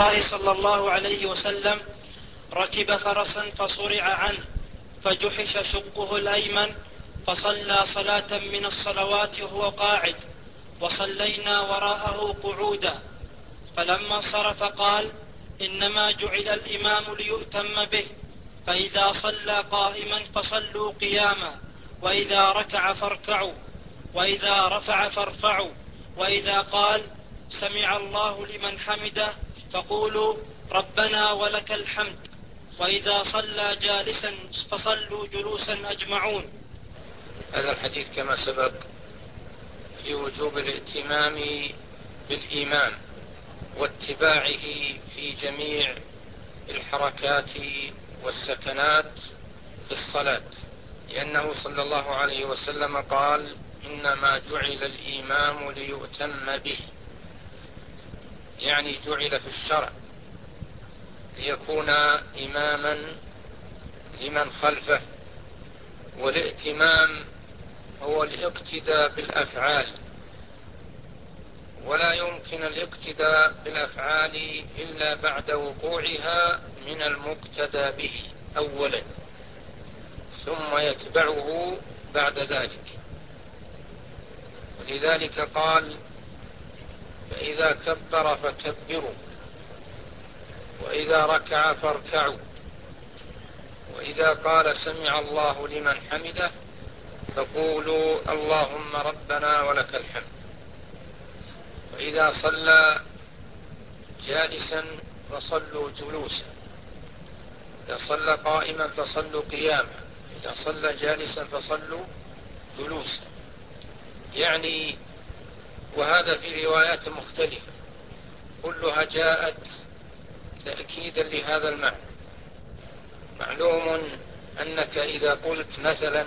الله صلى الله عليه وسلم ركب فرسا فصرع عنه فجحش شقه الأيمن، فصلى صلاة من الصلوات وهو قاعد، وصلينا وراءه قعودا، فلما انصرف قال: إنما جعل الإمام ليؤتم به، فإذا صلى قائما فصلوا قياما، وإذا ركع فاركعوا، وإذا رفع فارفعوا، وإذا قال سمع الله لمن حمده فقولوا ربنا ولك الحمد، وإذا صلى جالسا فصلوا جلوسا أجمعون. هذا الحديث كما سبق في وجوب الائتمام بالإمام واتباعه في جميع الحركات والسكنات في الصلاة، لأنه صلى الله عليه وسلم قال: إنما جعل الإمام ليؤتم به، يعني جعل في الشرع ليكون إماما لمن خلفه. والائتمام هو الاقتداء بالأفعال، ولا يمكن الاقتداء بالأفعال إلا بعد وقوعها من المقتدى به أولا، ثم يتبعه بعد ذلك. ولذلك قال: فإذا كبر فكبروا، وإذا ركع فاركعوا، وإذا قال سمع الله لمن حمده فقولوا اللهم ربنا ولك الحمد، وإذا صلى جالسا فصلوا جلوسا، إذا صلى قائما فصلوا قياما، إذا صلى جالسا فصلوا جلوسا. يعني وهذا في روايات مختلفة كلها جاءت تأكيدا لهذا المعنى. معلوم أنك إذا قلت مثلا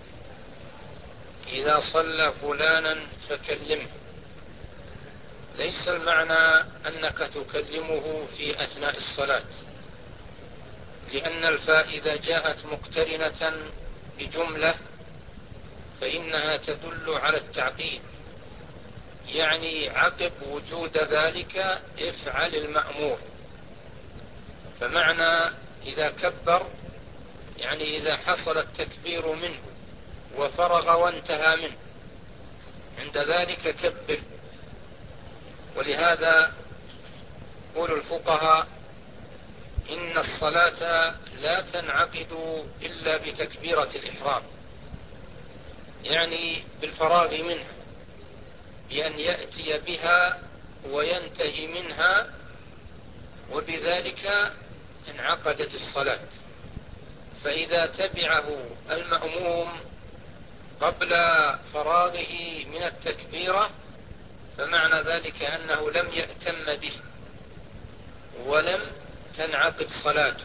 إذا صلى فلانا فكلمه، ليس المعنى أنك تكلمه في أثناء الصلاة، لأن الفاء إذا جاءت مقترنة بجملة فإنها تدل على التعقيب، يعني عقب وجود ذلك افعل المأمور. فمعنى إذا كبر يعني إذا حصل التكبير منه وفرغ وانتهى منه، عند ذلك كبر. ولهذا يقول الفقهاء إن الصلاة لا تنعقد إلا بتكبيرة الإحرام، يعني بالفراغ منها، بأن يأتي بها وينتهي منها، وبذلك انعقدت الصلاة. فإذا تبعه المأموم قبل فراغه من التكبيرة فمعنى ذلك أنه لم يأتم به ولم تنعقد صلاته.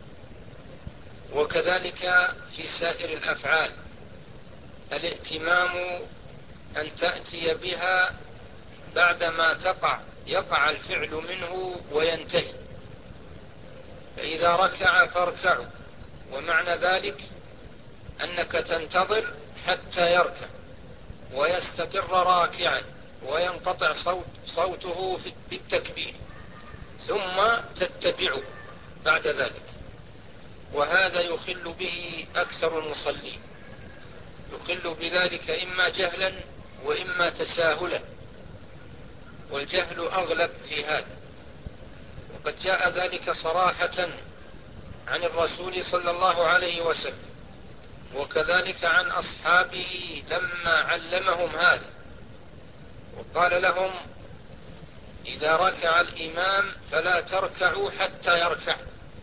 وكذلك في سائر الأفعال الائتمام أن تأتي بها بعدما يقع الفعل منه وينتهي. فإذا ركع فاركعوا، ومعنى ذلك أنك تنتظر حتى يركع ويستقر راكعا وينقطع صوته بالتكبير، ثم تتبعه بعد ذلك. وهذا يخل به أكثر المصلين، يخل بذلك إما جهلا وإما تساهلا، والجهل أغلب في هذا. وقد جاء ذلك صراحة عن الرسول صلى الله عليه وسلم، وكذلك عن أصحابه لما علمهم هذا، وقال لهم إذا ركع الإمام فلا تركعوا حتى يركع،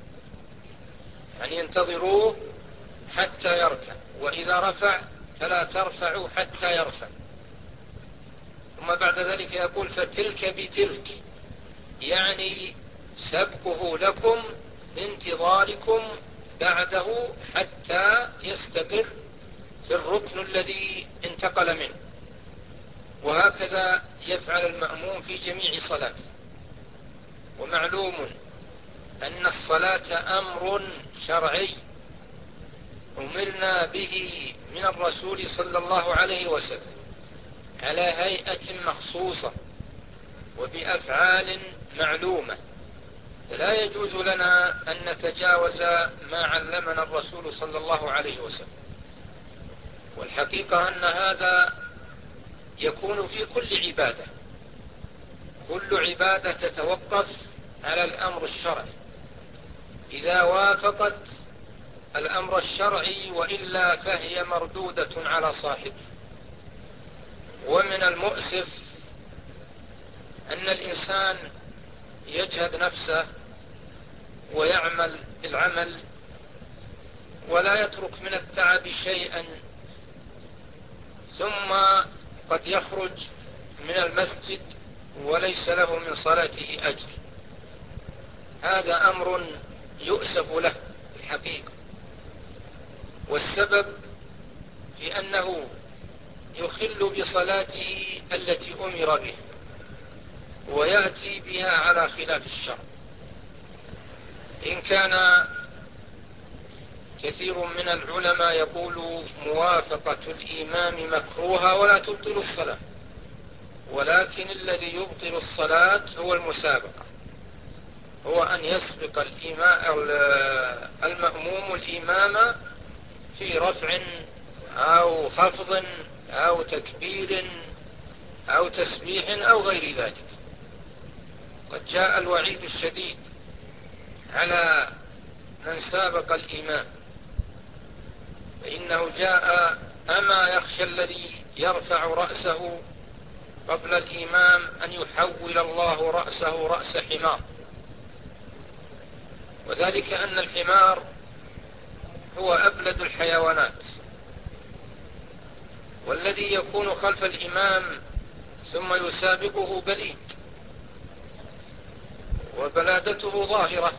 يعني انتظروه حتى يركع، وإذا رفع فلا ترفعوا حتى يرفع. ثم بعد ذلك يقول فتلك بتلك، يعني سبقه لكم بانتظاركم بعده حتى يستقر في الركن الذي انتقل منه. وهكذا يفعل المأموم في جميع صلاته. ومعلوم أن الصلاة أمر شرعي أمرنا به من الرسول صلى الله عليه وسلم على هيئة مخصوصة وبأفعال معلومة، لا يجوز لنا أن نتجاوز ما علمنا الرسول صلى الله عليه وسلم. والحقيقة أن هذا يكون في كل عبادة. كل عبادة تتوقف على الأمر الشرعي، إذا وافقت الأمر الشرعي وإلا فهي مردودة على صاحبه. ومن المؤسف أن الإنسان يجهد نفسه ويعمل العمل ولا يترك من التعب شيئا، ثم قد يخرج من المسجد وليس له من صلاته أجر. هذا أمر يؤسف له الحقيقة، والسبب في أنه يخل بصلاته التي أمر به ويأتي بها على خلاف الشرع. إن كان كثير من العلماء يقول موافقة الإمام مكروهة ولا تبطل الصلاة، ولكن الذي يبطل الصلاة هو المسابقة، هو أن يسبق المأموم الإمام في رفع أو خفض أو تكبير أو تسبيح أو غير ذلك. قد جاء الوعيد الشديد على من سابق الإمام، فإنه جاء: أما يخشى الذي يرفع رأسه قبل الإمام أن يحول الله رأسه رأس حمار. وذلك أن الحمار هو أبلد الحيوانات، والذي يكون خلف الإمام ثم يسابقه بليد وبلادته ظاهرة،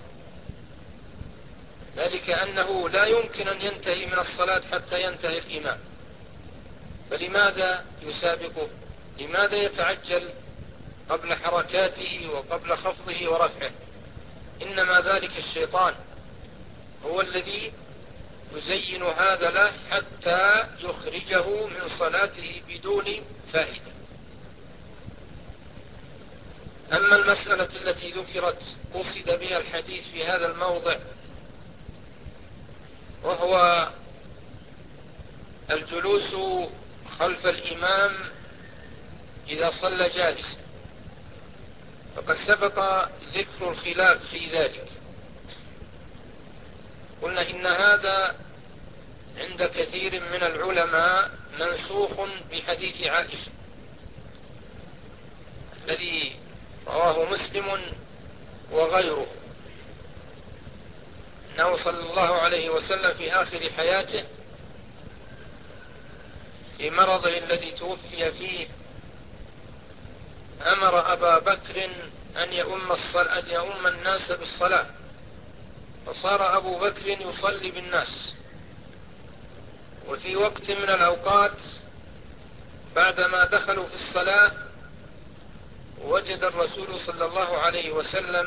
ذلك أنه لا يمكن أن ينتهي من الصلاة حتى ينتهي الإمام، فلماذا يسابقه؟ لماذا يتعجل قبل حركاته وقبل خفضه ورفعه؟ إنما ذلك الشيطان هو الذي يزين هذا له حتى يخرجه من صلاته بدون فائدة. أما المسألة التي ذكرت قصد بها الحديث في هذا الموضع، وهو الجلوس خلف الإمام إذا صلى جالسا، فقد سبق ذكر الخلاف في ذلك. قلنا إن هذا عند كثير من العلماء منسوخ بحديث عائشة الذي رواه مسلم وغيره، أنه صلى الله عليه وسلم في آخر حياته في مرضه الذي توفي فيه أمر أبا بكر أن يؤم الناس بالصلاة، فصار أبو بكر يصلي بالناس. وفي وقت من الأوقات بعدما دخلوا في الصلاة وجد الرسول صلى الله عليه وسلم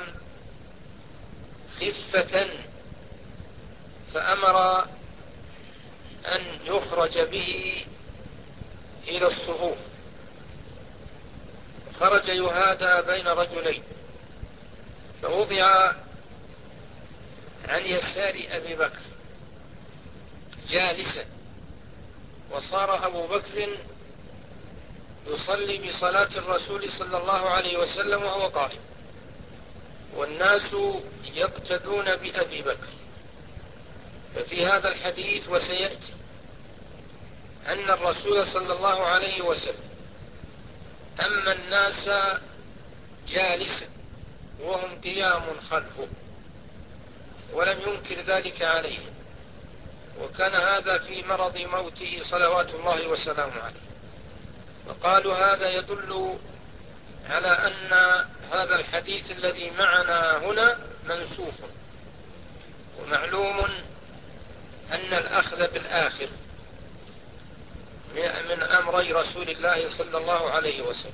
خفة، فأمر أن يخرج به إلى الصفوف، خرج يهادى بين رجلين، فوضع عن يسار أبي بكر جالسا، وصار أبو بكر يصلي بصلاة الرسول صلى الله عليه وسلم وهو قائم، والناس يقتدون بأبي بكر. ففي هذا الحديث وسيأتي أن الرسول صلى الله عليه وسلم أما الناس جالسا وهم قيام خلفه، ولم ينكر ذلك عليهم، وكان هذا في مرض موته صلوات الله وسلامه عليه. وقالوا هذا يدل على أن هذا الحديث الذي معنا هنا منسوخ. ومعلوم أن الأخذ بالآخر من أمري رسول الله صلى الله عليه وسلم.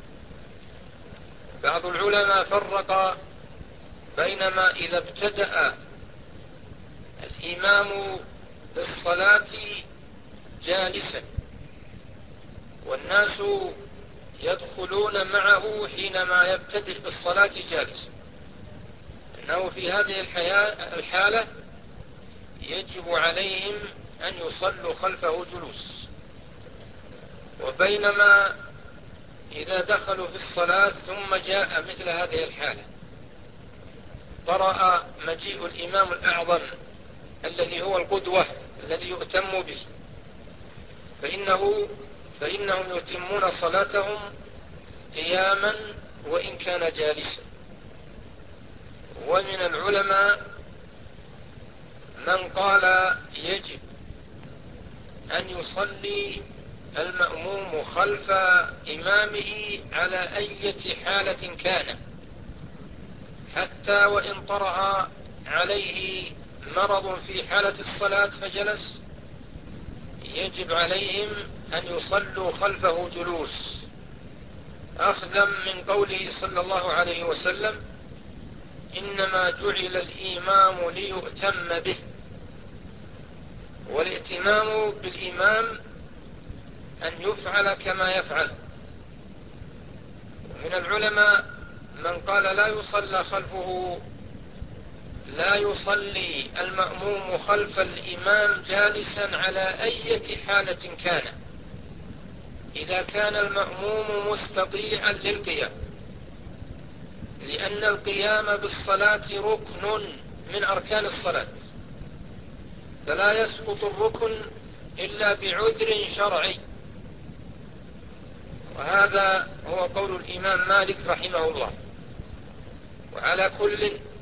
بعض العلماء فرق بينما إذا ابتدأ الإمام بالصلاة جالسا والناس يدخلون معه حينما يبتدئ بالصلاة جالسا، أنه في هذه الحالة يجب عليهم أن يصلوا خلفه جلوس. وبينما إذا دخلوا في الصلاة ثم جاء مثل هذه الحالة طرأ مجيء الإمام الأعظم الذي هو القدوة الذي يؤتم به، فإنهم يتمون صلاتهم قياما وإن كان جالسا. ومن العلماء من قال يجب أن يصلي المأموم خلف إمامه على أي حالة كان، حتى وإن طرأ عليه مرض في حالة الصلاة فجلس، يجب عليهم أن يصلوا خلفه جلوس، أخذا من قوله صلى الله عليه وسلم: إنما جعل الإمام ليؤتم به. والائتمام بالإمام أن يفعل كما يفعل. من العلماء من قال لا يصلي المأموم خلف الإمام جالسا على أي حالة كان، إذا كان المأموم مستطيعا للقيام، لأن القيام بالصلاة ركن من أركان الصلاة، فلا يسقط الركن إلا بعذر شرعي. وهذا هو قول الإمام مالك رحمه الله. وعلى كل،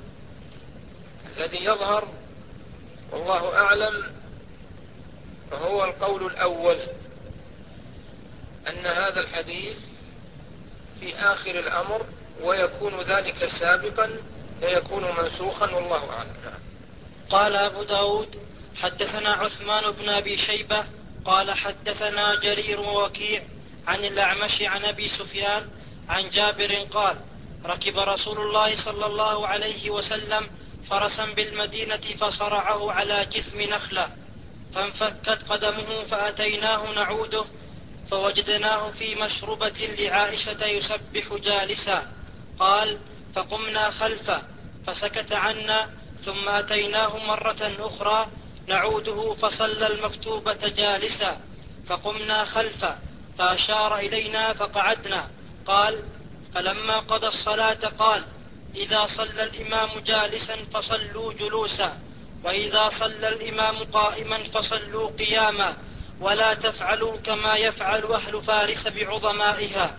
الذي يظهر والله أعلم فهو القول الأول، أن هذا الحديث في آخر الأمر، ويكون ذلك سابقا فيكون منسوخا، والله أعلم. قال أبو داود: حدثنا عثمان بن أبي شيبة قال حدثنا جرير ووكيع عن الأعمش عن أبي سفيان عن جابر قال: ركب رسول الله صلى الله عليه وسلم فرسا بالمدينة فصرعه على جثم نخلة، فانفكت قدمه فأتيناه نعوده فوجدناه في مشربة لعائشة يسبح جالسا. قال: فقمنا خلفه فسكت عنا، ثم أتيناه مرة أخرى نعوده فصلى المكتوبة جالسا، فقمنا خلفه فأشار إلينا فقعدنا. قال: فلما قضى الصلاة قال: إذا صلى الإمام جالسا فصلوا جلوسا، وإذا صلى الإمام قائما فصلوا قياما، ولا تفعلوا كما يفعل أهل فارس بعظمائها.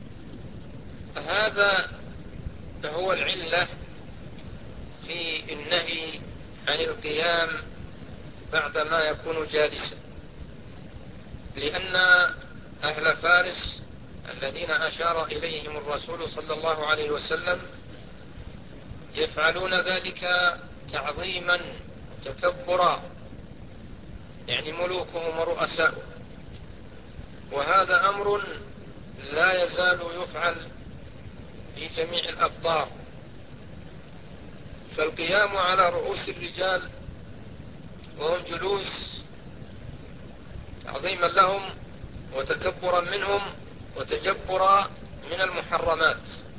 هذا هو العلة في النهي عن القيام بعدما يكون جالسا، لأن أهل فارس الذين أشار إليهم الرسول صلى الله عليه وسلم يفعلون ذلك تعظيما وتكبرا، يعني ملوكهم ورؤساؤهم، وهذا أمر لا يزال يفعل في جميع الأقطار. فالقيام على رؤوس الرجال وهم جلوس تعظيما لهم وتكبرا منهم وتجبرا من المحرمات،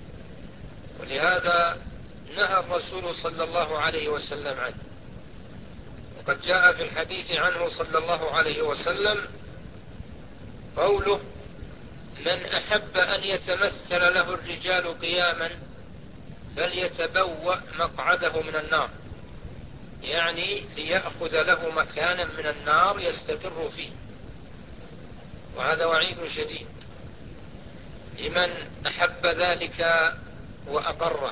ولهذا نهى الرسول صلى الله عليه وسلم عنه. وقد جاء في الحديث عنه صلى الله عليه وسلم قوله: من أحب أن يتمثل له الرجال قياما فليتبوأ مقعده من النار، يعني ليأخذ له مكانا من النار يستقر فيه. وهذا وعيد شديد لمن أحب ذلك وأقره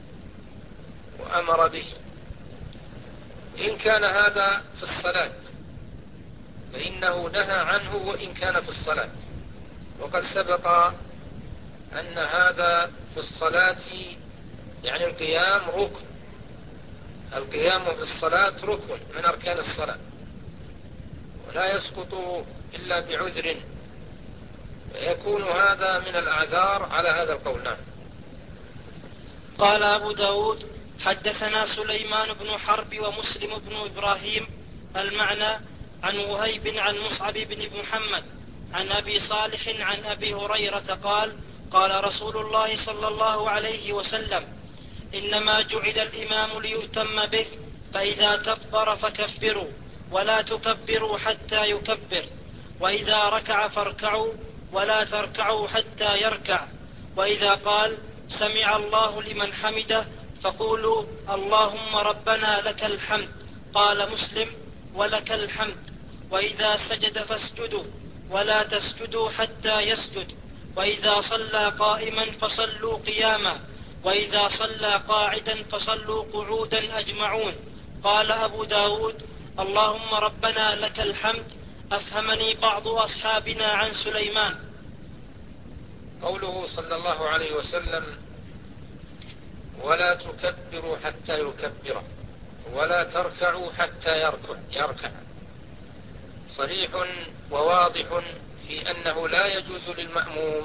وأمر به. إن كان هذا في الصلاة فإنه نهى عنه وإن كان في الصلاة، وقد سبق أن هذا في الصلاة يعني القيام ركن، القيام في الصلاة ركن من أركان الصلاة، ولا يسقط إلا بعذر، ويكون هذا من الأعذار على هذا القول. نعم. قال أبو داود: حدثنا سليمان بن حرب ومسلم بن إبراهيم المعنى عن وهيب عن مصعب بن محمد عن أبي صالح عن أبي هريرة قال: قال رسول الله صلى الله عليه وسلم: إنما جعل الإمام ليؤتم به، فإذا كبر فكبروا ولا تكبروا حتى يكبر، وإذا ركع فاركعوا ولا تركعوا حتى يركع، وإذا قال سمع الله لمن حمده فقولوا اللهم ربنا لك الحمد، قال مسلم ولك الحمد. وإذا سجد فاسجدوا ولا تسجدوا حتى يسجد، وإذا صلى قائما فصلوا قياما، وإذا صلى قاعدا فصلوا قعودا أجمعون. قال أبو داود اللهم ربنا لك الحمد أفهمني بعض أصحابنا عن سليمان. قوله صلى الله عليه وسلم ولا تكبروا حتى يكبر ولا تركعوا حتى يركع صريح وواضح في أنه لا يجوز للمأموم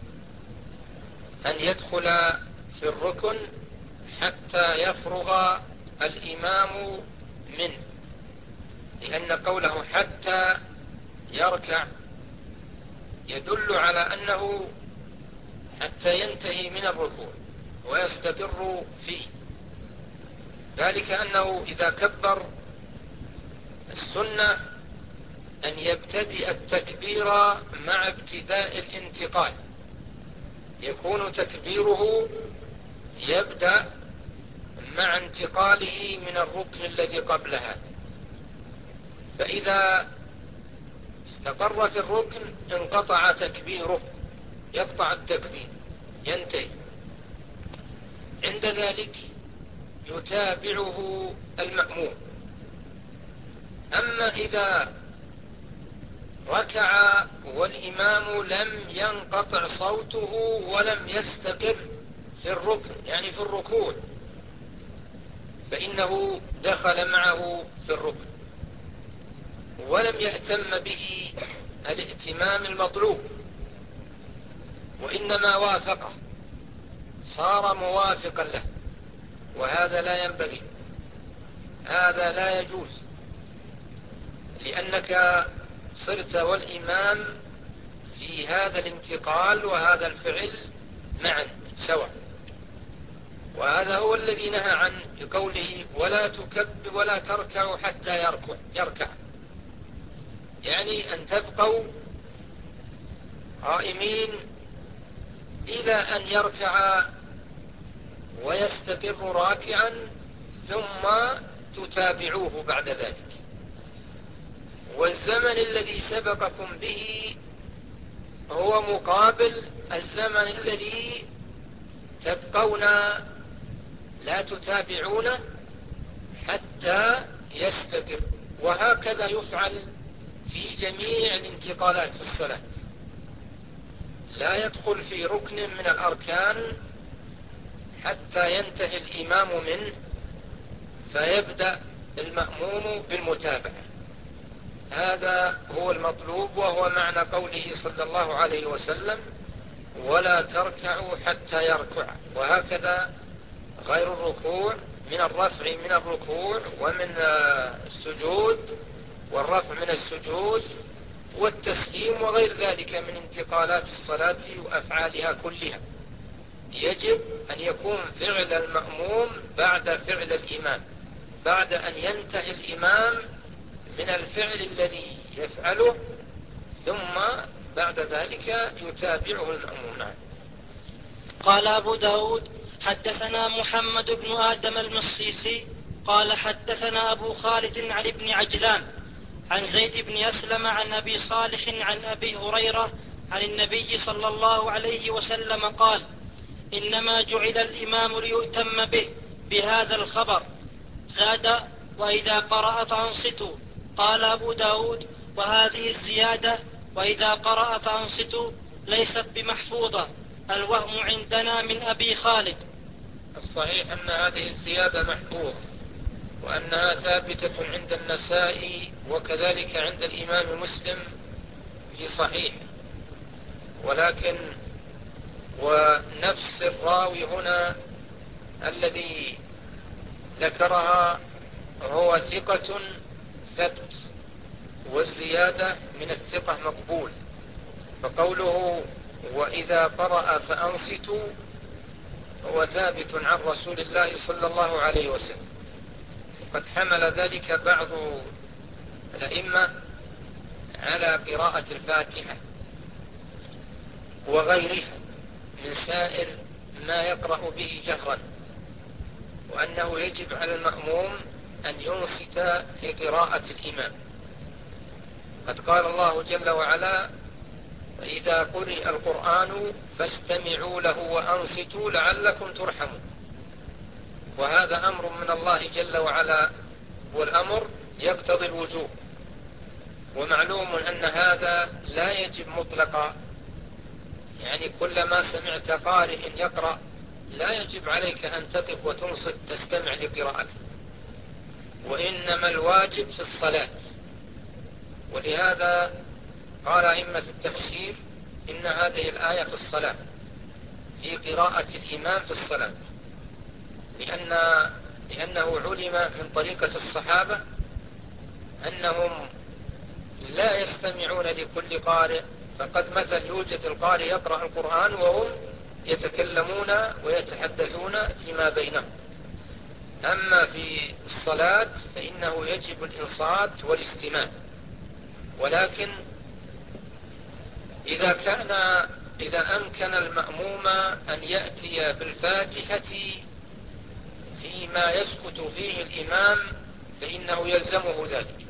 أن يدخل في الركن حتى يفرغ الإمام منه، لأن قوله حتى يركع يدل على أنه حتى ينتهي من الركوع ويستقر فيه، ذلك أنه إذا كبر السنة أن يبتدئ التكبير مع ابتداء الانتقال، يكون تكبيره يبدأ مع انتقاله من الركن الذي قبلها، فإذا استقر في الركن انقطع تكبيره، يقطع التكبير ينتهي، عند ذلك يتابعه المأموم. أما إذا ركع والإمام لم ينقطع صوته ولم يستقر في الركن، يعني في الركوع، فإنه دخل معه في الركن ولم يأتم به الائتمام المطلوب، وإنما وافقه، صار موافقا له، وهذا لا ينبغي، هذا لا يجوز، لأنك صرت والإمام في هذا الانتقال وهذا الفعل معا سوا، وهذا هو الذي نهى عنه بقوله ولا تكبر ولا تركعوا حتى يركع، يعني أن تبقوا قائمين إلى أن يركع ويستقر راكعا ثم تتابعوه بعد ذلك. والزمن الذي سبقكم به هو مقابل الزمن الذي تبقون لا تتابعونه حتى يستقر، وهكذا يفعل في جميع الانتقالات في الصلاة، لا يدخل في ركن من الأركان حتى ينتهي الإمام منه فيبدأ المأموم بالمتابعة، هذا هو المطلوب، وهو معنى قوله صلى الله عليه وسلم ولا تركعوا حتى يركع. وهكذا غير الركوع من الرفع من الركوع ومن السجود والرفع من السجود والتسليم وغير ذلك من انتقالات الصلاة وأفعالها كلها، يجب أن يكون فعل المأموم بعد فعل الإمام، بعد أن ينتهي الإمام من الفعل الذي يفعله ثم بعد ذلك يتابعه المأموم. قال أبو داود حدثنا محمد بن آدم المصيصي قال حدثنا أبو خالد عن ابن عجلان عن زيد بن أسلم عن أبي صالح عن أبي هريرة عن النبي صلى الله عليه وسلم قال إنما جعل الإمام ليؤتم به بهذا الخبر. زاد وإذا قرأ فأنصتوا. قال أبو داود وهذه الزيادة وإذا قرأ فأنصتوا ليست بمحفوظة، الوهم عندنا من أبي خالد. الصحيح أن هذه الزيادة محفوظة، وأنها ثابتة عند النسائي وكذلك عند الإمام مسلم في صحيح، ولكن ونفس الراوي هنا الذي ذكرها هو ثقة ثبت، والزيادة من الثقة مقبول، فقوله وإذا قرأ فأنصتوا هو ثابت عن رسول الله صلى الله عليه وسلم. وقد حمل ذلك بعض الأئمة على قراءة الفاتحة وغيرها من سائر ما يقرأ به جهرا، وأنه يجب على المأموم أن ينصت لقراءة الإمام. قد قال الله جل وعلا: وإذا قرئ القرآن فاستمعوا له وأنصتوا لعلكم ترحمون. وهذا أمر من الله جل وعلا، والأمر يقتضي الوجوب. ومعلوم أن هذا لا يجب مطلقا، يعني كلما سمعت قارئ يقرأ لا يجب عليك أن تقف وتنصت تستمع لقراءته، وإنما الواجب في الصلاة. ولهذا قال أئمة التفسير إن هذه الآية في الصلاة، في قراءة الإمام في الصلاة، لأنه علم من طريقة الصحابة أنهم لا يستمعون لكل قارئ. فقد مثل يوجد القارئ يقرأ القرآن وهم يتكلمون ويتحدثون فيما بينهم. أما في الصلاة فإنه يجب الإنصات والاستماع. ولكن إذا أمكن المأموم أن يأتي بالفاتحة فيما يسكت فيه الإمام فإنه يلزمه ذلك،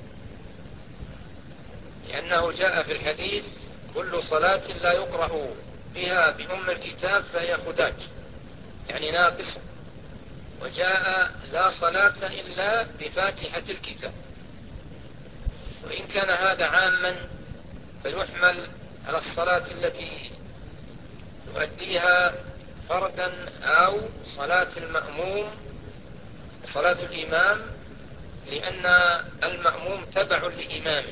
لأنه جاء في الحديث: كل صلاة لا يقرأ بها بأم الكتاب فهي خداج، يعني ناقصة. وجاء: لا صلاة إلا بفاتحة الكتاب. وإن كان هذا عاما فيحمل على الصلاة التي تؤديها فردا أو صلاة المأموم، صلاة الإمام، لأن المأموم تبع لإمامه.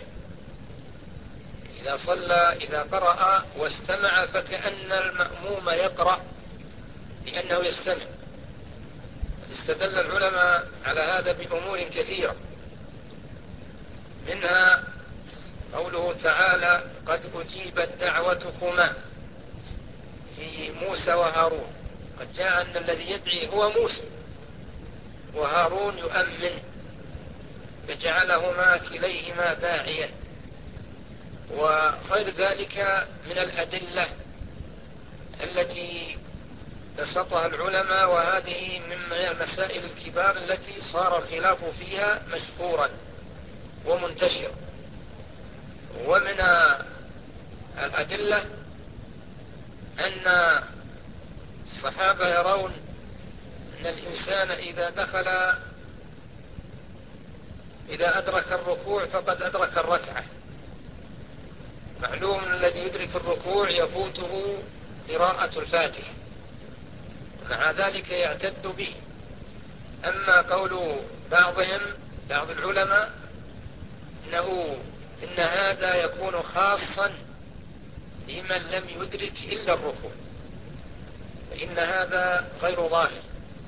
إذا قرأ واستمع فكأن المأموم يقرأ لأنه يستمع. استدل العلماء على هذا بأمور كثيرة، منها قوله تعالى: قد أجيبت دعوتكما في موسى وهارون. قد جاء أن الذي يدعي هو موسى، وهارون يؤمن، فجعلهما كليهما داعيا. وغير ذلك من الأدلة التي بسطها العلماء، وهذه من المسائل الكبار التي صار الخلاف فيها مشهورا ومنتشرا. ومن الأدلة أن الصحابة يرون أن الإنسان إذا أدرك الركوع فقد أدرك الركعة. معلوم الذي يدرك الركوع يفوته قراءة الفاتحة، مع ذلك يعتد به. أما قول بعض العلماء إن هذا يكون خاصا لمن لم يدرك إلا الركوع، فإن هذا غير ظاهر.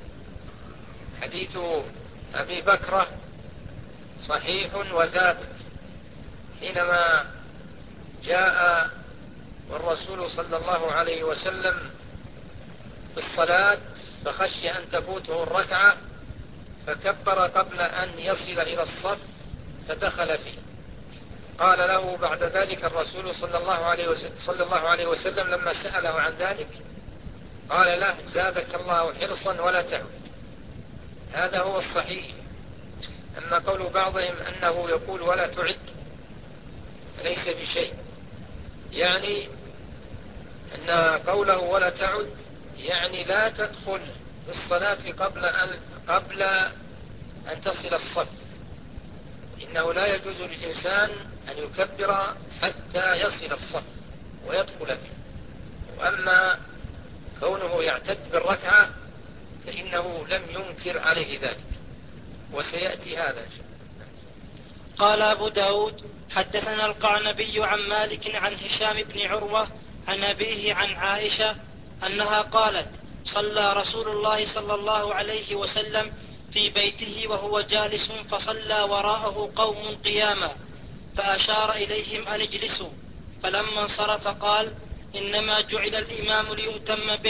حديث أبي بكرة صحيح وثابت، حينما جاء والرسول صلى الله عليه وسلم في الصلاة فخشي أن تفوته الركعة فكبر قبل أن يصل إلى الصف فدخل فيه. قال له بعد ذلك الرسول صلى الله عليه وسلم لما سأله عن ذلك قال له: زادك الله حرصا ولا تعود. هذا هو الصحيح. أما قول بعضهم أنه يقول ولا تعد ليس بشيء، يعني أن قوله ولا تعد يعني لا تدخل بالصلاة قبل أن تصل الصف. إنه لا يجوز للإنسان أن يكبر حتى يصل الصف ويدخل فيه. وأما كونه يعتد بالركعة فإنه لم ينكر عليه ذلك، وسيأتي هذا إن شاء الله. قال أبو داود: حدثنا القعنبي عن مالك عن هشام بن عروة عن أبيه عن عائشة أنها قالت: صلى رسول الله صلى الله عليه وسلم في بيته وهو جالس، فصلى وراءه قوم قياما، فأشار إليهم أن اجلسوا، فلما انصرف قال: إنما جعل الإمام ليؤتم به،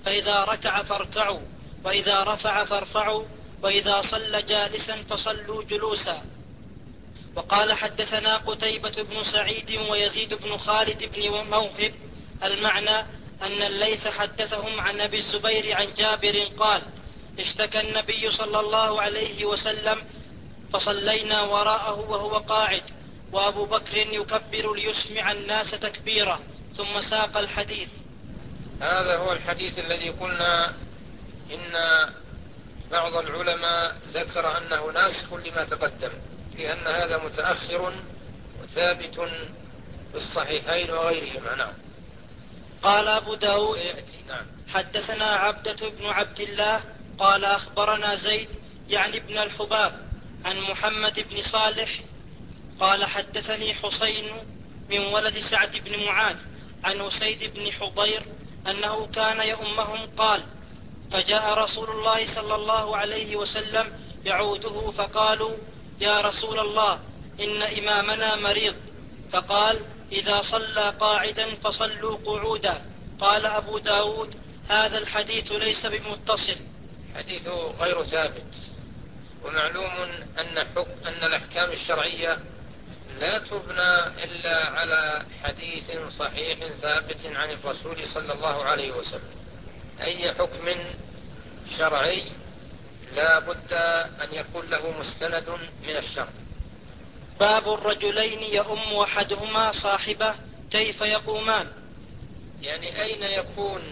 فإذا ركع فاركعوا، وإذا رفع فارفعوا، وإذا صلى جالسا فصلوا جلوسا. وقال حدثنا قتيبة بن سعيد ويزيد بن خالد بن موهب المعنى أن الليث حدثهم عن أبي الزبير عن جابر قال: اشتكى النبي صلى الله عليه وسلم فصلينا وراءه وهو قاعد، وأبو بكر يكبر ليسمع الناس تكبيره، ثم ساق الحديث. هذا هو الحديث الذي قلنا إن بعض العلماء ذكر أنه ناسخ لما تقدم، لأن هذا متأخر وثابت في الصحيحين وغيرهما. نعم. قال أبو داود: نعم. حدثنا عبدة بن عبد الله قال أخبرنا زيد يعني ابن الحباب عن محمد بن صالح قال حدثني حسين من ولد سعد بن معاذ عن أسيد بن حضير أنه كان يؤمهم قال: فجاء رسول الله صلى الله عليه وسلم يعوده فقالوا: يا رسول الله إن إمامنا مريض. فقال: إذا صلى قاعدا فصلوا قعودا. قال أبو داود: هذا الحديث ليس بمتصل. حديث غير ثابت. ومعلوم أن الأحكام الشرعية لا تبنى إلا على حديث صحيح ثابت عن الرسول صلى الله عليه وسلم. أي حكم شرعي لا بد أن يكون له مستند من الشرع. باب الرجلين يؤم أحدهما صاحبه كيف يقومان؟ يعني أين يكون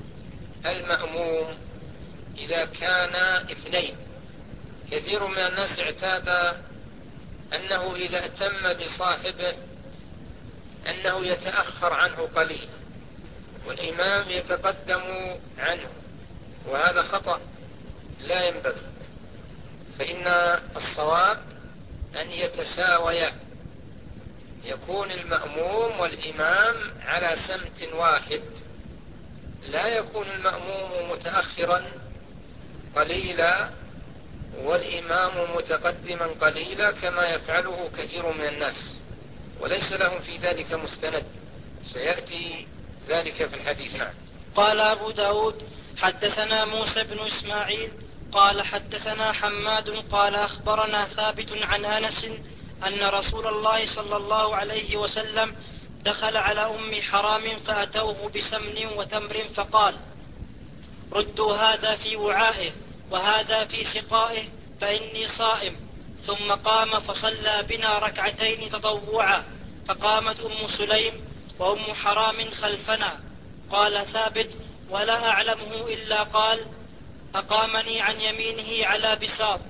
المأموم إذا كان اثنين؟ كثير من الناس اعتاد أنه إذا اتم بصاحبه أنه يتأخر عنه قليلا والإمام يتقدم عنه، وهذا خطأ لا ينبغي. فإن الصواب أن يتساويا، يكون المأموم والإمام على سمت واحد، لا يكون المأموم متأخرا قليلا والإمام متقدما قليلا كما يفعله كثير من الناس، وليس لهم في ذلك مستند، سيأتي ذلك في الحديث. نعم. قال أبو داود: حدثنا موسى بن إسماعيل قال حدثنا حماد قال أخبرنا ثابت عن أنس أن رسول الله صلى الله عليه وسلم دخل على أم حرام فأتوه بسمن وتمر فقال: ردوا هذا في وعائه وهذا في سقائه فإني صائم. ثم قام فصلى بنا ركعتين تطوعا، فقامت أم سليم وأم حرام خلفنا. قال ثابت: ولا أعلمه إلا قال: أقامني عن يمينه على بساط.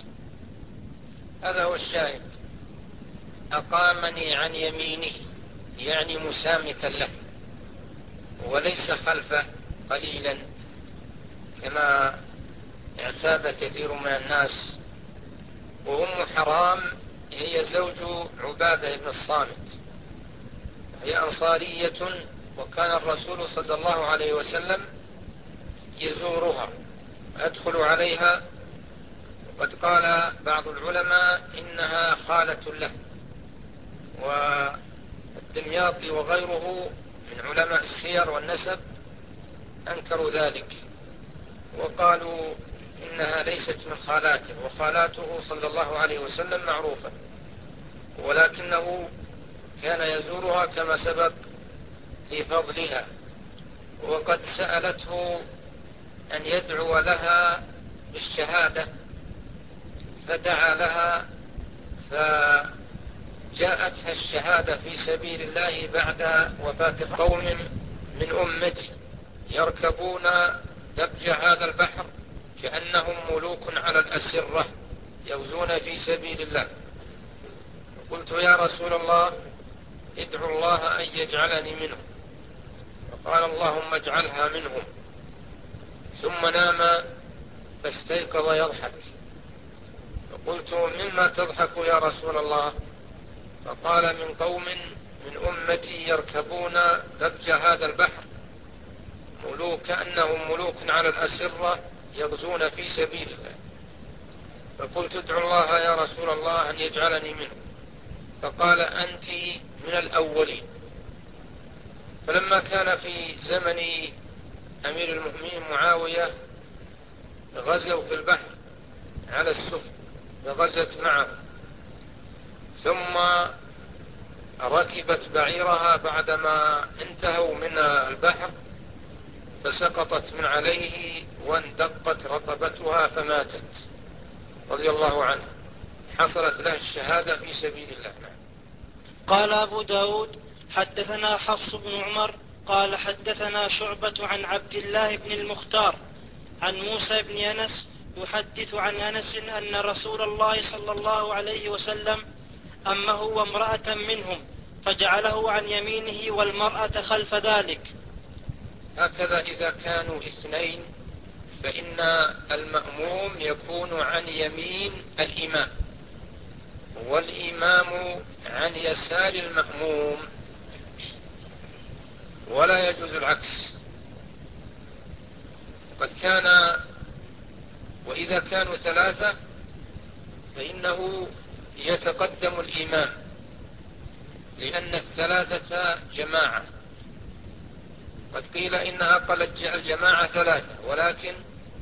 هذا هو الشاهد، أقامني عن يمينه يعني مسامتا له وليس خلفه قليلا كما اعتاد كثير من الناس. وأم حرام هي زوج عبادة بن الصامت، هي أنصارية، وكان الرسول صلى الله عليه وسلم يزورها ويدخل عليها، وقد قال بعض العلماء إنها خالة له، والدمياطي وغيره من علماء السير والنسب أنكروا ذلك وقالوا إنها ليست من خالاته، وخالاته صلى الله عليه وسلم معروفة، ولكنه كان يزورها كما سبق لفضلها. وقد سألته أن يدعو لها بالشهادة فدعا لها، فجاءتها الشهادة في سبيل الله بعد وفاة قوم من أمتي يركبون دبج هذا البحر كأنهم ملوك على الأسرة يغزون في سبيل الله. قلت: يا رسول الله ادعو الله أن يجعلني منهم. فقال: اللهم اجعلها منهم. ثم نام فاستيقظ يضحك، فقلت: مما تضحك يا رسول الله؟ فقال: من قوم من أمتي يركبون دبج هذا البحر كأنهم ملوك على الأسرة يغزون في سبيل الله. فقلت: ادعو الله يا رسول الله أن يجعلني منهم. فقال: أنت من الأولين. فلما كان في زمن أمير المؤمنين معاوية غزوا في البحر على السفن، فغزت معه، ثم ركبت بعيرها بعدما انتهوا من البحر، فسقطت من عليه واندقت رقبتها فماتت رضي الله عنها، حصلت له الشهادة في سبيل الله. قال أبو داود حدثنا حفص بن عمر قال حدثنا شعبة عن عبد الله بن المختار عن موسى بن أنس يحدث عن أنس أن رسول الله صلى الله عليه وسلم أمه وامرأة منهم فجعله عن يمينه والمرأة خلف ذلك. هكذا إذا كانوا اثنين فإن المأموم يكون عن يمين الإمام، والإمام عن يسار المأموم، ولا يجوز العكس. وإذا كانوا ثلاثة فإنه يتقدم الإمام، لأن الثلاثة جماعة. قد قيل إن أقل الجماعة ثلاثة، ولكن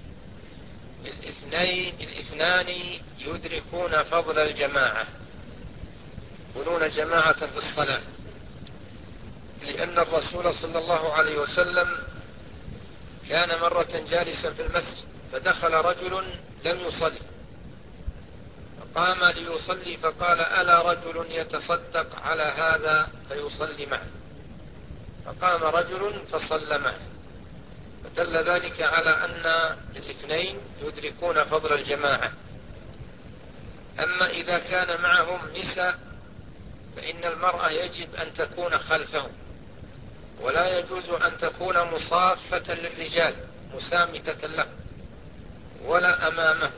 الاثنان يدركون فضل الجماعة، يكونون جماعة في الصلاة، لأن الرسول صلى الله عليه وسلم كان مرة جالسا في المسجد، فدخل رجل لم يصلي فقام ليصلي، فقال: ألا رجل يتصدق على هذا فيصلي معه؟ فقام رجل فصلى معه، فدل ذلك على أن الاثنين يدركون فضل الجماعة. أما إذا كان معهم نساء فإن المرأة يجب أن تكون خلفهم، ولا يجوز أن تكون مصافة للرجال مسامتة له ولا أمامه.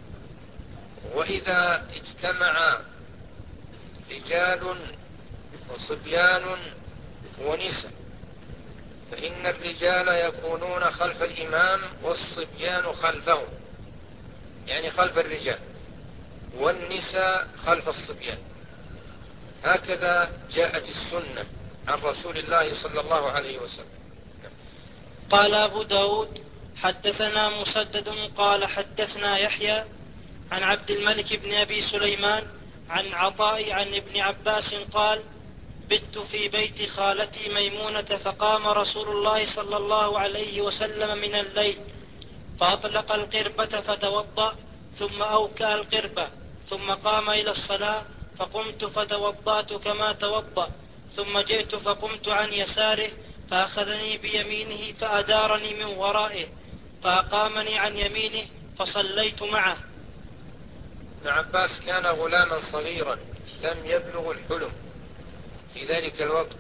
وإذا اجتمع رجال وصبيان ونساء فإن الرجال يكونون خلف الإمام والصبيان خلفهم، يعني خلف الرجال، والنساء خلف الصبيان. هكذا جاءت السنة عن رسول الله صلى الله عليه وسلم. قال أبو داود حدثنا مسدد قال حدثنا يحيى عن عبد الملك بن أبي سليمان عن عطاء عن ابن عباس قال: بت في بيت خالتي ميمونة، فقام رسول الله صلى الله عليه وسلم من الليل فأطلق القربة فتوضأ، ثم أوكأ القربة، ثم قام إلى الصلاة، فقمت فتوضأت كما توضأ، ثم جئت فقمت عن يساره فأخذني بيمينه فأدارني من ورائه فأقامني عن يمينه فصليت معه. ابن عباس كان غلاما صغيرا لم يبلغ الحلم في ذلك الوقت،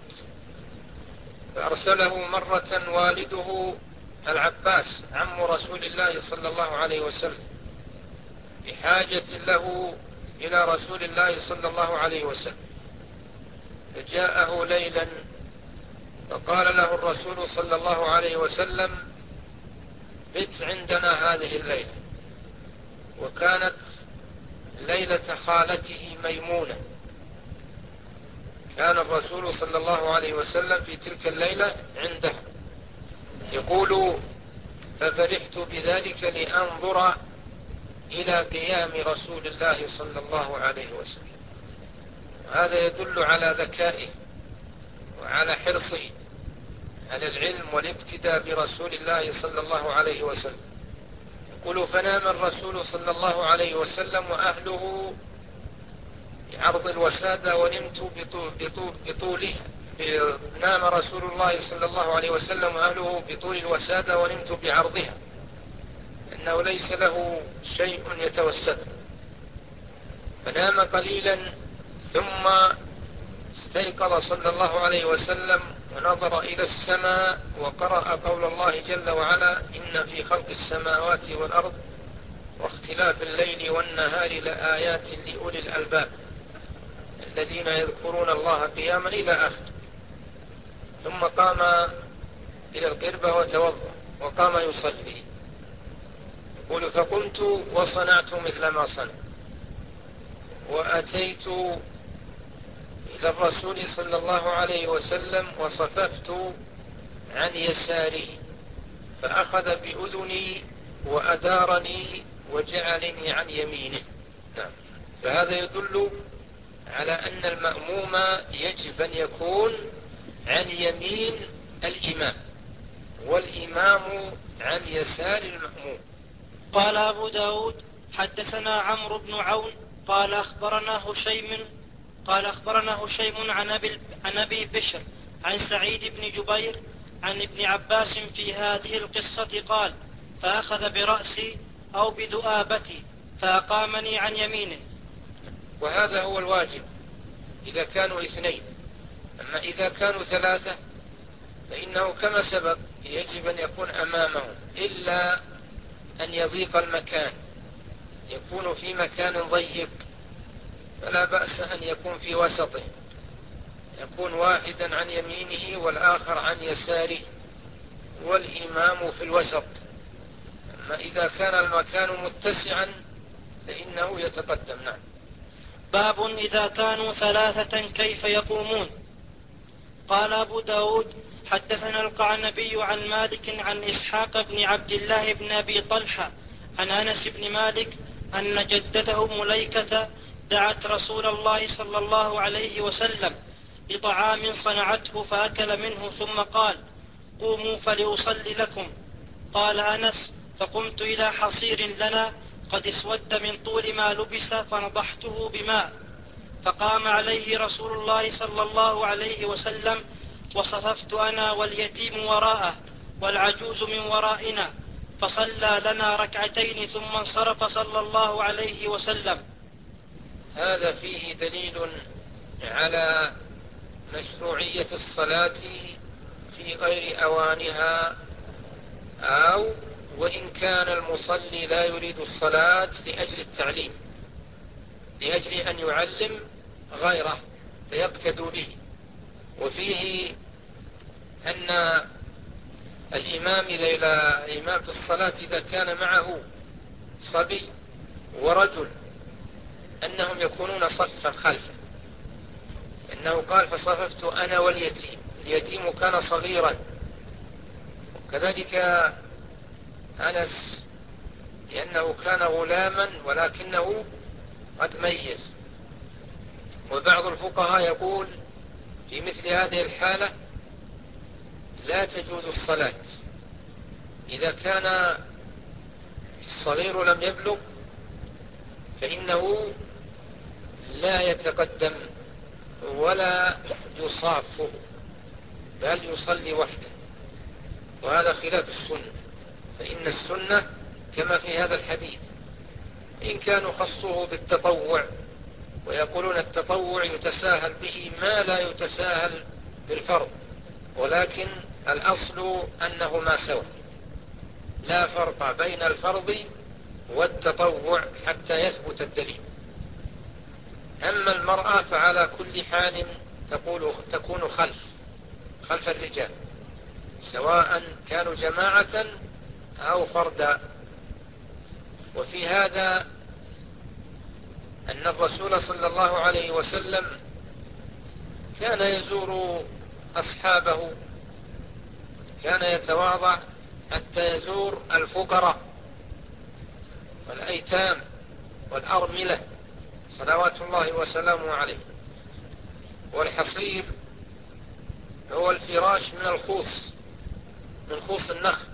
فأرسله مرة والده العباس عم رسول الله صلى الله عليه وسلم بحاجة له إلى رسول الله صلى الله عليه وسلم، فجاءه ليلا فقال له الرسول صلى الله عليه وسلم: بت عندنا هذه الليلة. وكانت ليلة خالته ميمونة، كان الرسول صلى الله عليه وسلم في تلك الليلة عنده. يقول: ففرحت بذلك لأنظر إلى قيام رسول الله صلى الله عليه وسلم. هذا يدل على ذكائه وعلى حرصه على العلم والاقتداء برسول الله صلى الله عليه وسلم. يقول: فنام الرسول صلى الله عليه وسلم وأهله بعرض الوسادة ونمت بطولها. نام رسول الله صلى الله عليه وسلم وأهله بطول الوسادة ونمت بعرضها، إنه ليس له شيء يتوسد. فنام قليلا ثم استيقظ صلى الله عليه وسلم ونظر إلى السماء وقرأ قول الله جل وعلا: إن في خلق السماوات والأرض واختلاف الليل والنهار لآيات لأولي الألباب الذين يذكرون الله قياما إلى آخر. ثم قام إلى القربة وتوضأ وقام يصلي. يقول: فقمت وصنعت مثل ما صنع، وأتيت إلى الرسول صلى الله عليه وسلم وصففت عن يساره، فأخذ بأذني وأدارني وجعلني عن يمينه. نعم. فهذا يدل على أن المأموم يجب أن يكون عن يمين الإمام، والإمام عن يسار المأموم. قال أبو داود حدثنا عمرو بن عون قال أخبرنا هشيم عن أبي بشر عن سعيد بن جبير عن ابن عباس في هذه القصة قال: فأخذ برأسي أو بذؤابتي فأقامني عن يمينه. وهذا هو الواجب إذا كانوا اثنين. أما إذا كانوا ثلاثة فإنه كما سبق يجب أن يكون أمامهم، إلا أن يضيق المكان، يكون في مكان ضيق فلا بأس أن يكون في وسطه، يكون واحدا عن يمينه والآخر عن يساره والإمام في الوسط. أما إذا كان المكان متسعا فإنه يتقدم. نعم. باب إذا كانوا ثلاثة كيف يقومون. قال أبو داود حدثنا القعنبي عن مالك عن إسحاق بن عبد الله بن أبي طلحة عن أنس بن مالك أن جدته مليكة دعت رسول الله صلى الله عليه وسلم لطعام صنعته فأكل منه ثم قال: قوموا فلأصلي لكم. قال أنس: فقمت إلى حصير لنا قد اسود من طول ما لبس فنضحته بماء، فقام عليه رسول الله صلى الله عليه وسلم، وصففت أنا واليتيم وراءه والعجوز من ورائنا، فصلى لنا ركعتين ثم انصرف صلى الله عليه وسلم. هذا فيه دليل على مشروعية الصلاة في غير أوانها، أو وإن كان المصلي لا يريد الصلاة لأجل التعليم، لأجل أن يعلم غيره فيقتدوا به. وفيه أن الإمام في الصلاة إذا كان معه صبي ورجل أنهم يكونون صفا خلفه، إنه قال: فصففت أنا واليتيم. اليتيم كان صغيرا، وكذلك أنس لأنه كان غلاما ولكنه قد ميز. وبعض الفقهاء يقول في مثل هذه الحالة لا تجوز الصلاة إذا كان الصغير لم يبلغ، فإنه لا يتقدم ولا يصافه بل يصلي وحده، وهذا خلاف السنة. فإن السنة كما في هذا الحديث، إن كانوا خصوه بالتطوع ويقولون التطوع يتساهل به ما لا يتساهل بالفرض، ولكن الأصل أنهما سواء، لا فرق بين الفرض والتطوع حتى يثبت الدليل. أما المرأة فعلى كل حال تكون خلف الرجال، سواء كانوا جماعة أو فردا. وفي هذا أن الرسول صلى الله عليه وسلم كان يزور أصحابه، كان يتواضع حتى يزور الفقراء والأيتام والأرملة صلوات الله وسلامه عليه. والحصير هو الفراش من خوص النخل،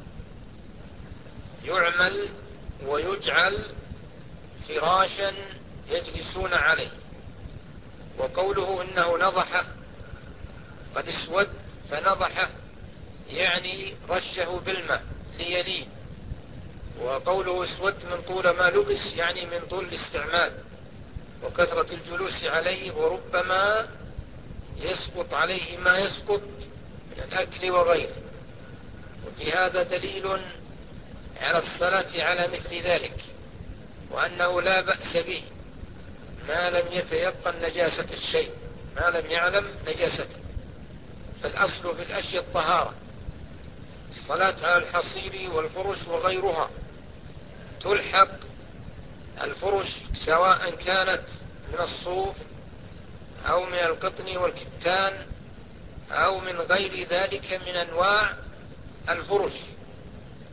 يعمل ويجعل فراشا يجلسون عليه. وقوله إنه نضح قد اسود فنضحه يعني رشه بالماء ليلين. وقوله اسود من طول ما لبس يعني من طول الاستعمال وكثرة الجلوس عليه، وربما يسقط عليه ما يسقط من الأكل وغيره. وفي هذا دليل على الصلاة على مثل ذلك، وأنه لا بأس به ما لم يتيقن نجاسة الشيء، ما لم يعلم نجاسته. فالأصل في الأشياء الطهارة. الصلاة على الحصير والفرش وغيرها تلحق الفرش سواء كانت من الصوف أو من القطن والكتان أو من غير ذلك من أنواع الفرش،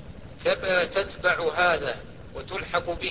تتبع هذا وتلحق به،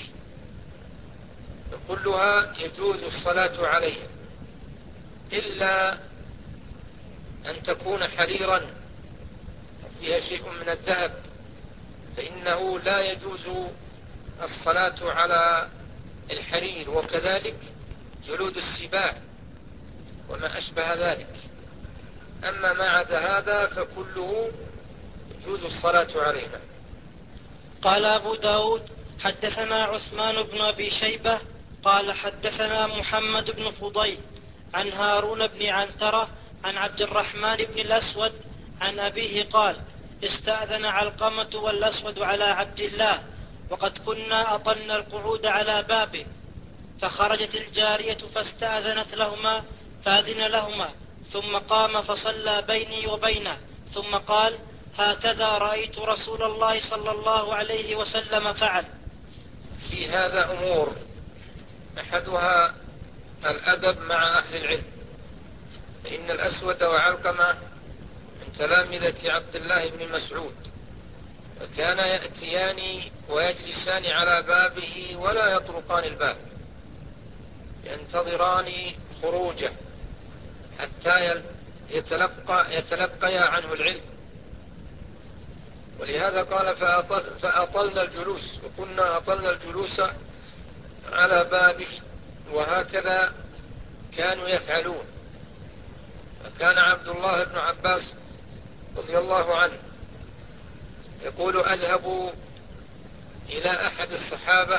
كلها يجوز الصلاة عليها، إلا أن تكون حريرا فيها شيء من الذهب، فإنه لا يجوز الصلاة على الحرير، وكذلك جلود السباع وما أشبه ذلك. أما ما عدا هذا فكله يجوز الصلاة عليها. قال أبو داود حدثنا عثمان بن أبي شيبة قال حدثنا محمد بن فضيل عن هارون بن عنترة عن عبد الرحمن بن الأسود عن أبيه قال استأذن علقمة والأسود على عبد الله وقد كنا أطلنا القعود على بابه، فخرجت الجارية فاستأذنت لهما فأذن لهما، ثم قام فصلى بيني وبينه، ثم قال هكذا رأيت رسول الله صلى الله عليه وسلم فعل. في هذا أمور، أحدها الأدب مع أهل العلم، فإن الأسود وعلقمة من تلامذة عبد الله بن مسعود، وكان يأتيان ويجلسان على بابه ولا يطرقان الباب، ينتظران خروجه حتى يتلقيا عنه العلم. ولهذا قال فأطلنا الجلوس، وكنا أطلنا الجلوس على بابه، وهكذا كانوا يفعلون. فكان عبد الله بن عباس رضي الله عنه يقول أذهب إلى أحد الصحابة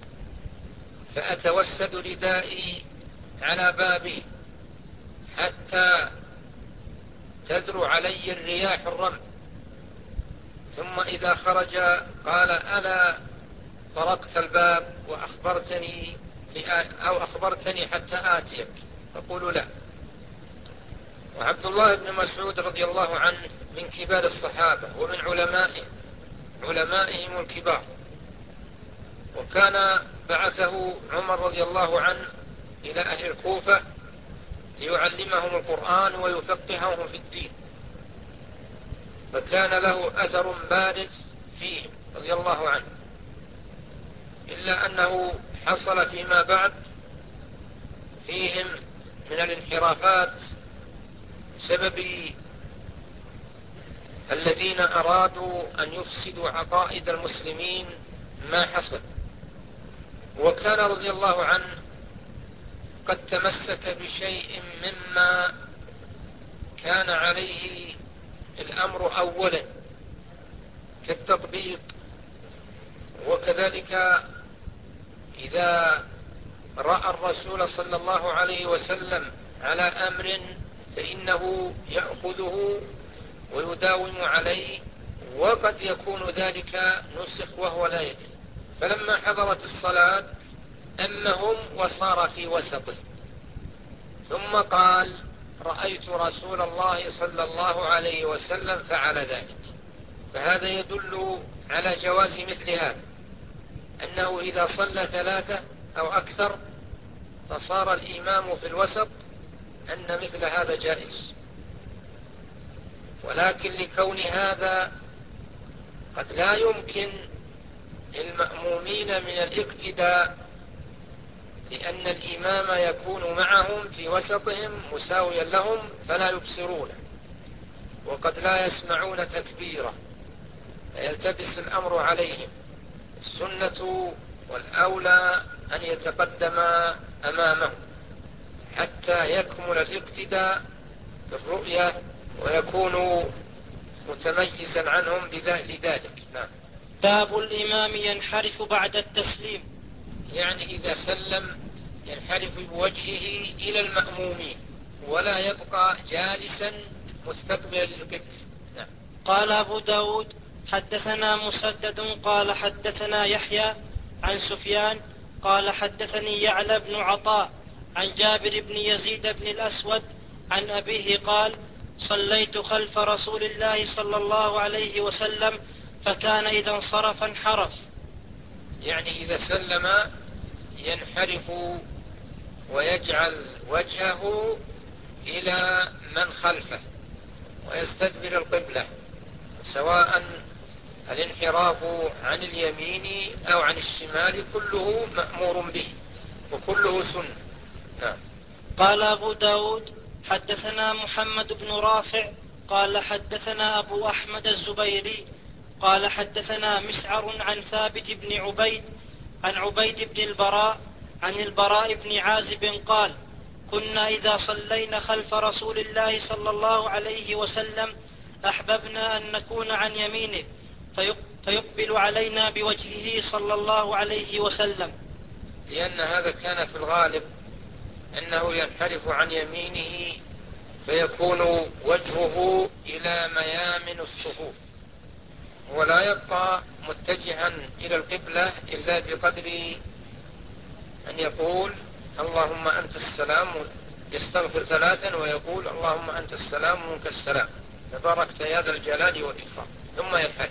فأتوسد ردائي على بابه حتى تذرو علي الرياح الرمل، ثم إذا خرج قال ألا طرقت الباب أخبرتني حتى آتيك؟ فقولوا لا. وعبد الله بن مسعود رضي الله عنه من كبار الصحابة ومن علمائهم الكبار، وكان بعثه عمر رضي الله عنه إلى أهل الكوفة ليعلمهم القرآن ويفقههم في الدين، فكان له أثر بارز فيهم رضي الله عنه، إلا أنه حصل فيما بعد فيهم من الانحرافات بسبب الذين أرادوا أن يفسدوا عقائد المسلمين ما حصل. وكان رضي الله عنه قد تمسك بشيء مما كان عليه الأمر أولا كالتطبيق، وكذلك إذا رأى الرسول صلى الله عليه وسلم على أمر فإنه يأخذه ويداوم عليه، وقد يكون ذلك نسخ وهو لا يدري. فلما حضرت الصلاة أمهم وصار في وسطه، ثم قال رأيت رسول الله صلى الله عليه وسلم فعل ذلك. فهذا يدل على جواز مثل هذا، أنه إذا صلى 3 أو أكثر فصار الإمام في الوسط، أن مثل هذا جائز. ولكن لكون هذا قد لا يمكن للمأمومين من الاقتداء، لأن الإمام يكون معهم في وسطهم مساويا لهم فلا يبصرون، وقد لا يسمعون تكبيره، فيلتبس الأمر عليهم. السنة والأولى أن يتقدم أمامه حتى يكمل الاقتداء بالرؤية ويكون متميزا عنهم لذلك. نعم. باب الإمام ينحرف بعد التسليم، يعني إذا سلم ينحرف بوجهه إلى المأمومين ولا يبقى جالسا مستقبلا للقبلة. نعم. قال أبو داود حدثنا مسدد قال حدثنا يحيى عن سفيان قال حدثني يعلى بن عطاء عن جابر بن يزيد بن الأسود عن أبيه قال صليت خلف رسول الله صلى الله عليه وسلم فكان إذا انصرف انحرف. يعني إذا سلم ينحرف ويجعل وجهه إلى من خلفه ويستدبر القبلة، سواء الانحراف عن اليمين أو عن الشمال كله مأمور به وكله سنة. نعم. قال أبو داود حدثنا محمد بن رافع قال حدثنا أبو أحمد الزبيري قال حدثنا مسعر عن ثابت بن عبيد عن عبيد بن البراء عن البراء بن عازب قال كنا إذا صلينا خلف رسول الله صلى الله عليه وسلم أحببنا أن نكون عن يمينه فيقبل علينا بوجهه صلى الله عليه وسلم، لأن هذا كان في الغالب أنه ينحرف عن يمينه فيكون وجهه إلى ميامن الصفوف ولا يبقى متجها إلى القبلة إلا بقدر أن يقول اللهم أنت السلام، يستغفر 3 ويقول اللهم أنت السلام منك السلام تباركت يا ذا الجلال والإكرام، ثم ينحرف.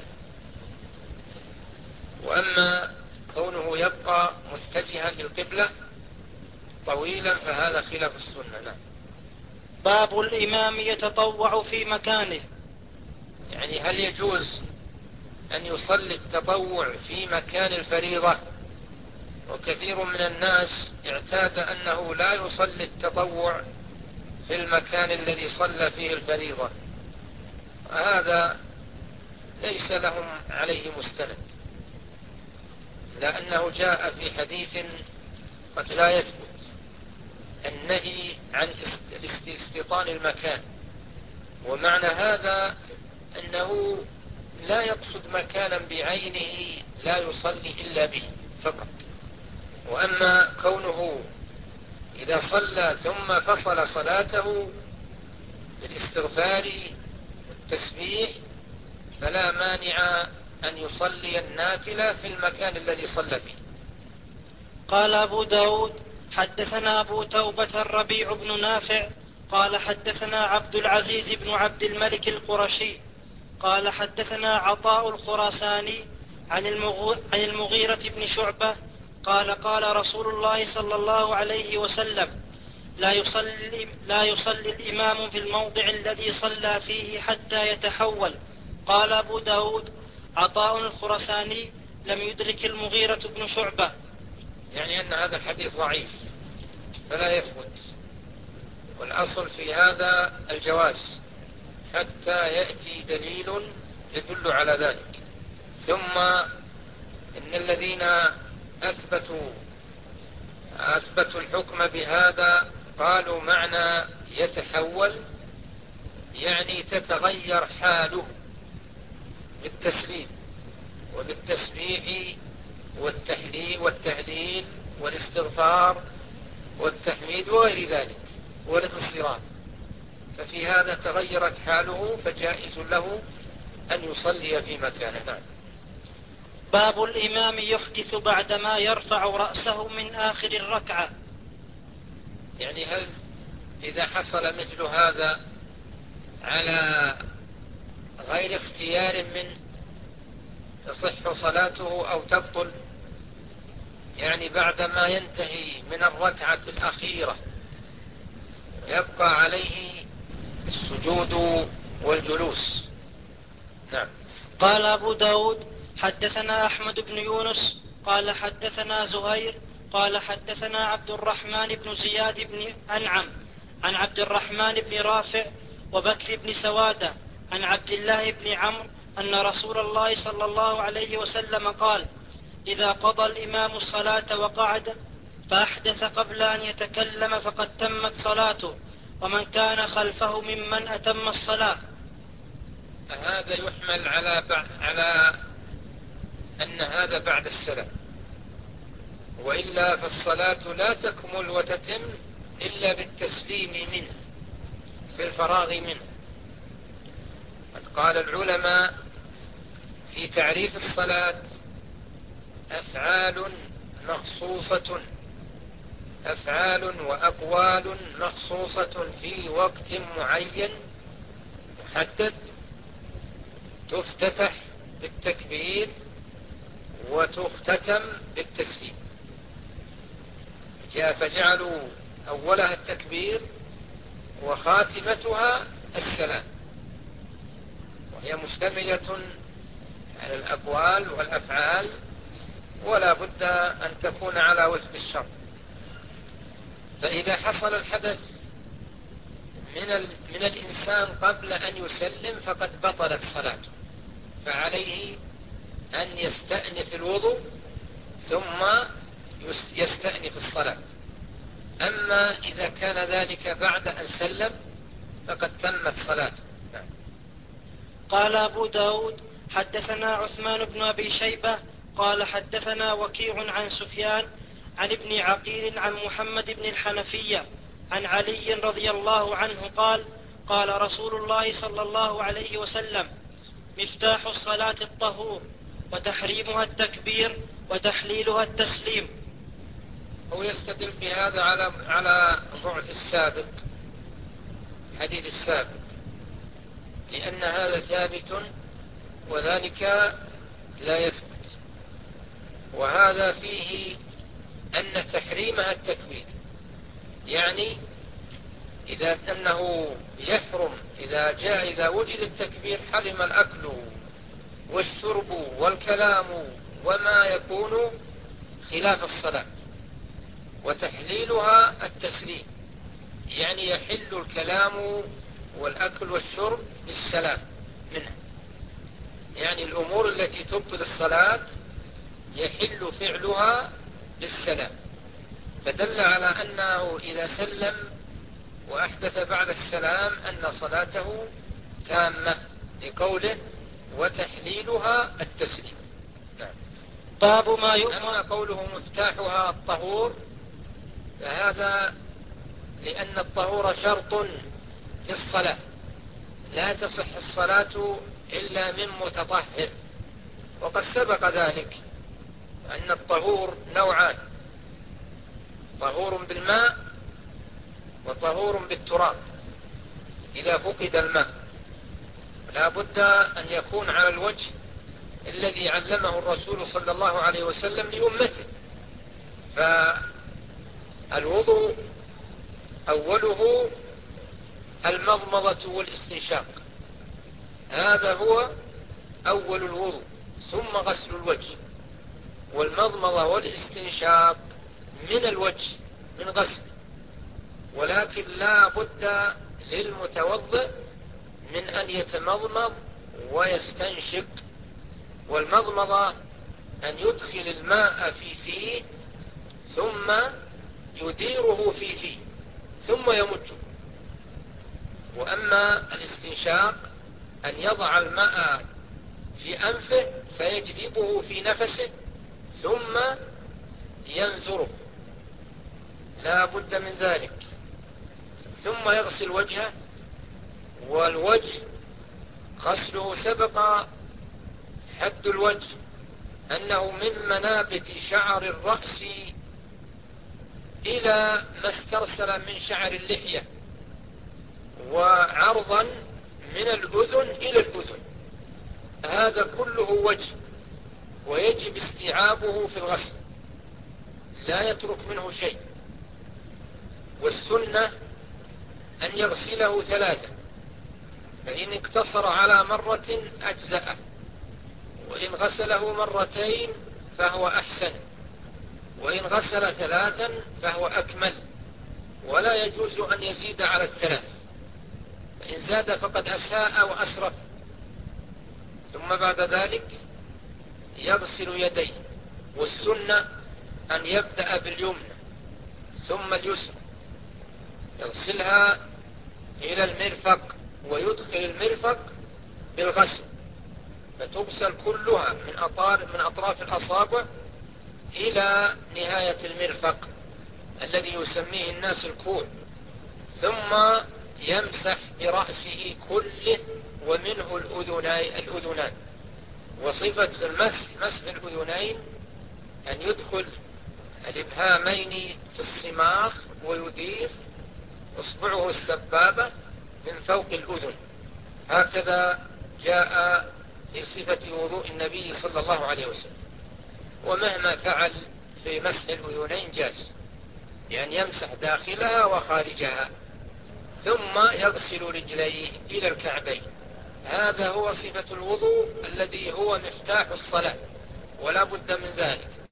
وأما كونه يبقى متجها للقبلة طويلا فهذا خلاف السنة. نعم. باب الإمام يتطوع في مكانه، يعني هل يجوز أن يصلي التطوع في مكان الفريضة؟ وكثير من الناس اعتاد أنه لا يصلي التطوع في المكان الذي صلى فيه الفريضة، هذا ليس لهم عليه مستند، لأنه جاء في حديث قد لا يثبت النهي عن استيطان المكان، ومعنى هذا أنه لا يقصد مكانا بعينه لا يصلي إلا به فقط. وأما كونه إذا صلى ثم فصل صلاته بالاستغفار والتسبيح فلا مانع أن يصلي النافلة في المكان الذي صلى فيه. قال أبو داود حدثنا أبو توبة الربيع بن نافع قال حدثنا عبد العزيز بن عبد الملك القرشي قال حدثنا عطاء الخراساني عن المغيرة بن شعبة قال قال رسول الله صلى الله عليه وسلم لا يصلي الإمام في الموضع الذي صلى فيه حتى يتحول. قال أبو داود عطاء الخراساني لم يدرك المغيرة بن شعبة، يعني أن هذا الحديث ضعيف فلا يثبت، والأصل في هذا الجواز حتى يأتي دليل يدل على ذلك. ثم إن الذين أثبتوا الحكم بهذا قالوا معنى يتحول يعني تتغير حاله بالتسليم وبالتسبيح والتهليل والاستغفار والتحميد وغير ذلك والانصراف، ففي هذا تغيرت حاله فجائز له أن يصلي في مكانه. نعم. باب الإمام يحدث بعدما يرفع رأسه من آخر الركعة، يعني هل إذا حصل مثل هذا على غير اختيار من تصح صلاته أو تبطل؟ يعني بعدما ينتهي من الركعة الأخيرة يبقى عليه السجود والجلوس. نعم. قال أبو داود حدثنا أحمد بن يونس قال حدثنا زهير قال حدثنا عبد الرحمن بن زياد بن أنعم عن عبد الرحمن بن رافع وبكر بن سوادة عن عبد الله بن عمرو أن رسول الله صلى الله عليه وسلم قال إذا قضى الإمام الصلاة وقعد فأحدث قبل أن يتكلم فقد تمت صلاته ومن كان خلفه ممن أتم الصلاة. هذا يحمل على أن هذا بعد السلام، وإلا فالصلاة لا تكمل وتتم إلا بالتسليم منه بالفراغ منه. قد قال العلماء في تعريف الصلاة أفعال وأقوال مخصوصة في وقت معين محدد تفتتح بالتكبير وتختتم بالتسليم. فجعلوا أولها التكبير وخاتمتها السلام، وهي مشتملة على الأقوال والأفعال، ولا بد أن تكون على وفق الشرع. فإذا حصل الحدث من الإنسان قبل أن يسلم فقد بطلت صلاته، فعليه أن يستأنف الوضوء ثم يستأنف الصلاة. أما إذا كان ذلك بعد أن سلم فقد تمت صلاته. قال أبو داود حدثنا عثمان بن أبي شيبة قال حدثنا وكيع عن سفيان عن ابن عقيل عن محمد بن الحنفية عن علي رضي الله عنه قال قال رسول الله صلى الله عليه وسلم: مفتاح الصلاة الطهور، وتحريمها التكبير، وتحليلها التسليم. هو يستدل بهذا على ضعف السابق، حديث السابق، لأن هذا ثابت وذلك لا يثبت. وهذا فيه أن تحريمها التكبير، يعني أنه يحرم إذا وجد التكبير حرم الأكل والشرب والكلام وما يكون خلاف الصلاة. وتحليلها التسليم، يعني يحل الكلام والأكل والشرب بالسلام منها، يعني الأمور التي تبطل الصلاة يحل فعلها بالسلام. فدل على أنه إذا سلم وأحدث بعد السلام أن صلاته تامة، لقوله وتحليلها التسليم. نعم. باب ما يؤمر. أما قوله مفتاحها الطهور فهذا لأن الطهور شرط للصلاة، لا تصح الصلاة إلا من متطهر. وقد سبق ذلك أن الطهور نوعان: طهور بالماء وطهور بالتراب. إذا فقد الماء لا بد أن يكون على الوجه الذي علمه الرسول صلى الله عليه وسلم لأمته. فالوضوء أوله المضمضة والاستنشاق، هذا هو أول الوضوء، ثم غسل الوجه. والمضمضة والاستنشاق من الوجه من غسل، ولكن لا بد للمتوضئ من أن يتمضمض ويستنشق. والمضمضة أن يدخل الماء في فيه ثم يديره في فيه ثم يمجه. وأما الاستنشاق أن يضع الماء في أنفه فيجذبه في نفسه ثم ينزره، لا بد من ذلك. ثم يغسل وجهه، والوجه غسله سبق حد الوجه أنه من منابت شعر الرأس إلى ما استرسل من شعر اللحية، وعرضا من الأذن إلى الأذن، هذا كله وجه، ويجب استيعابه في الغسل، لا يترك منه شيء. والسنة أن يغسله 3، فإن اقتصر على مرة أجزأه، وإن غسله 2 فهو أحسن، وإن غسل 3 فهو أكمل، ولا يجوز أن يزيد على 3، فإن زاد فقد أساء وأسرف. ثم بعد ذلك يغسل يديه، والسنة أن يبدأ باليمنى ثم اليسرى، يغسلها إلى المرفق ويدخل المرفق بالغسل، فتغسل كلها من أطراف الأصابع إلى نهاية المرفق الذي يسميه الناس الكوع. ثم يمسح برأسه كله ومنه الأذنان. وصفة المسح مسح الأذنين أن يدخل الإبهامين في الصماخ ويدير إصبعه السبابة من فوق الأذن، هكذا جاء في صفة وضوء النبي صلى الله عليه وسلم. ومهما فعل في مسح الأذنين جاز، يعني يمسح داخلها وخارجها، ثم يغسل رجليه إلى الكعبين، هذا هو صفة الوضوء الذي هو مفتاح الصلاة، ولا بد من ذلك.